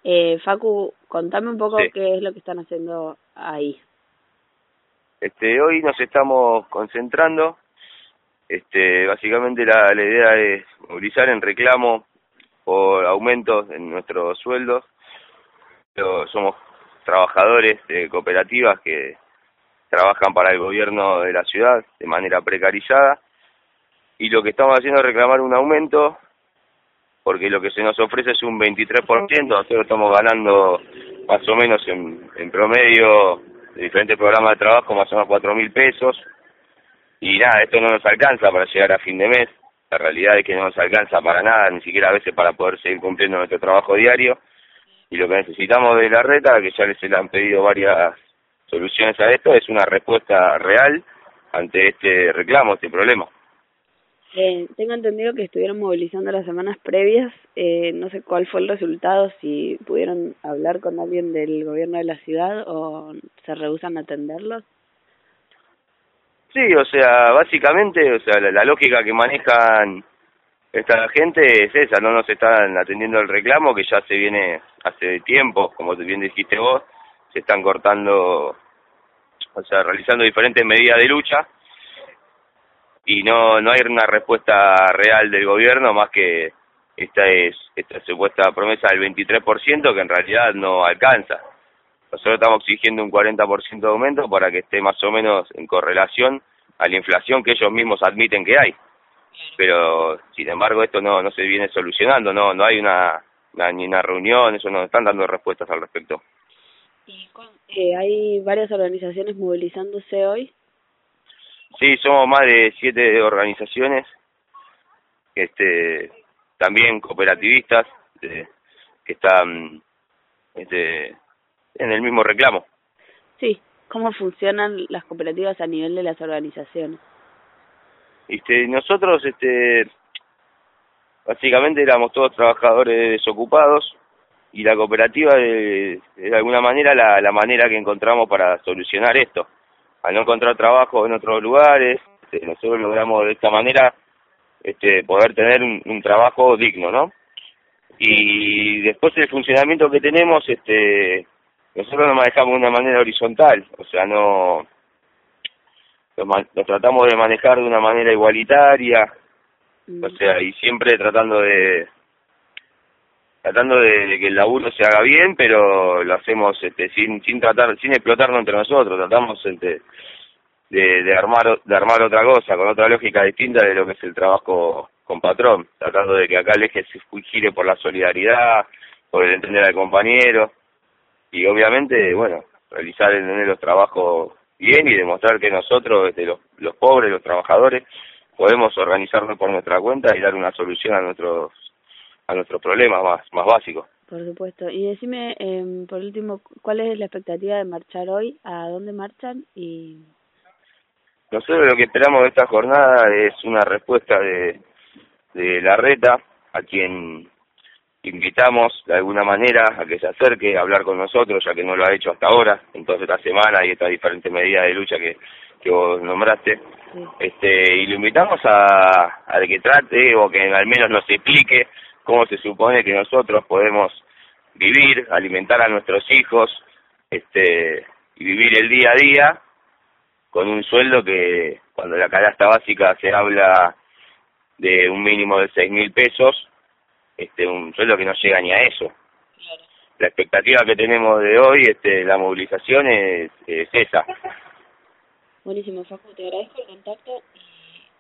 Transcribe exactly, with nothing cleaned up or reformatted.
Eh, Facu, contame un poco Sí. qué es lo que están haciendo ahí. Este, hoy nos estamos concentrando. Este, básicamente la, la idea es movilizar en reclamo por aumentos en nuestros sueldos. Pero somos trabajadores de cooperativas que trabajan para el gobierno de la ciudad de manera precarizada, y lo que estamos haciendo es reclamar un aumento porque lo que se nos ofrece es un veintitrés por ciento. Nosotros estamos ganando más o menos en, en promedio de diferentes programas de trabajo más o menos cuatro mil pesos, y nada, esto no nos alcanza para llegar a fin de mes. La realidad es que no nos alcanza para nada, ni siquiera a veces para poder seguir cumpliendo nuestro trabajo diario, y lo que necesitamos de la reta, que ya les se le han pedido varias soluciones a esto, es una respuesta real ante este reclamo, este problema. Eh, tengo entendido que estuvieron movilizando las semanas previas. Eh, no sé cuál fue el resultado, si pudieron hablar con alguien del gobierno de la ciudad o se rehúsan a atenderlos. Sí, o sea, básicamente, o sea, la, la lógica que manejan esta gente es esa, no nos están atendiendo el reclamo, que ya se viene hace tiempo, como bien dijiste vos, se están cortando, o sea, realizando diferentes medidas de lucha, y no no hay una respuesta real del gobierno más que esta es esta supuesta promesa del veintitrés por ciento, que en realidad no alcanza. Nosotros estamos exigiendo un cuarenta por ciento de aumento para que esté más o menos en correlación a la inflación que ellos mismos admiten que hay. Pero, sin embargo, esto no no se viene solucionando, no no hay una, una ni una reunión, eso no están dando respuestas al respecto. ¿Y cuán- eh, hay varias organizaciones movilizándose hoy? Sí, somos más de siete organizaciones, este también cooperativistas, de, que están este, en el mismo reclamo. Sí. ¿Cómo funcionan las cooperativas a nivel de las organizaciones? Este, nosotros, este, básicamente éramos todos trabajadores desocupados, y la cooperativa de, de alguna manera la, la manera que encontramos para solucionar esto. Al no encontrar trabajo en otros lugares, este, nosotros logramos de esta manera este, poder tener un, un trabajo digno, ¿no? Y después el funcionamiento que tenemos, este, nosotros nos manejamos de una manera horizontal, o sea, no lo, lo tratamos de manejar de una manera igualitaria, Mm. o sea, y siempre tratando de tratando de, de que el laburo se haga bien, pero lo hacemos este, sin sin tratar, sin explotarnos entre nosotros. Tratamos este, de, de armar de armar otra cosa, con otra lógica distinta de lo que es el trabajo con patrón, tratando de que acá el eje se gire por la solidaridad, por el entender al compañero, y obviamente, bueno, realizar entender los trabajos bien y demostrar que nosotros, este, los, los pobres, los trabajadores, podemos organizarnos por nuestra cuenta y dar una solución a nuestros a nuestros problemas más más básicos. Por supuesto. Y decime, eh, por último, ¿cuál es la expectativa de marchar hoy? ¿A dónde marchan? Y Nosotros lo que esperamos de esta jornada es una respuesta de, de la reta, a quien invitamos de alguna manera a que se acerque a hablar con nosotros, ya que no lo ha hecho hasta ahora, en toda esta semana y estas diferentes medidas de lucha que, que vos nombraste. sí. Este, y lo invitamos a, a que trate, o que al menos nos explique cómo se supone que nosotros podemos vivir, alimentar a nuestros hijos, este, y vivir el día a día con un sueldo que, cuando la canasta básica se habla de un mínimo de seis mil pesos, este, un sueldo que no llega ni a eso. Claro. La expectativa que tenemos de hoy, este, la movilización es, es esa. Buenísimo, Facu, te agradezco el contacto y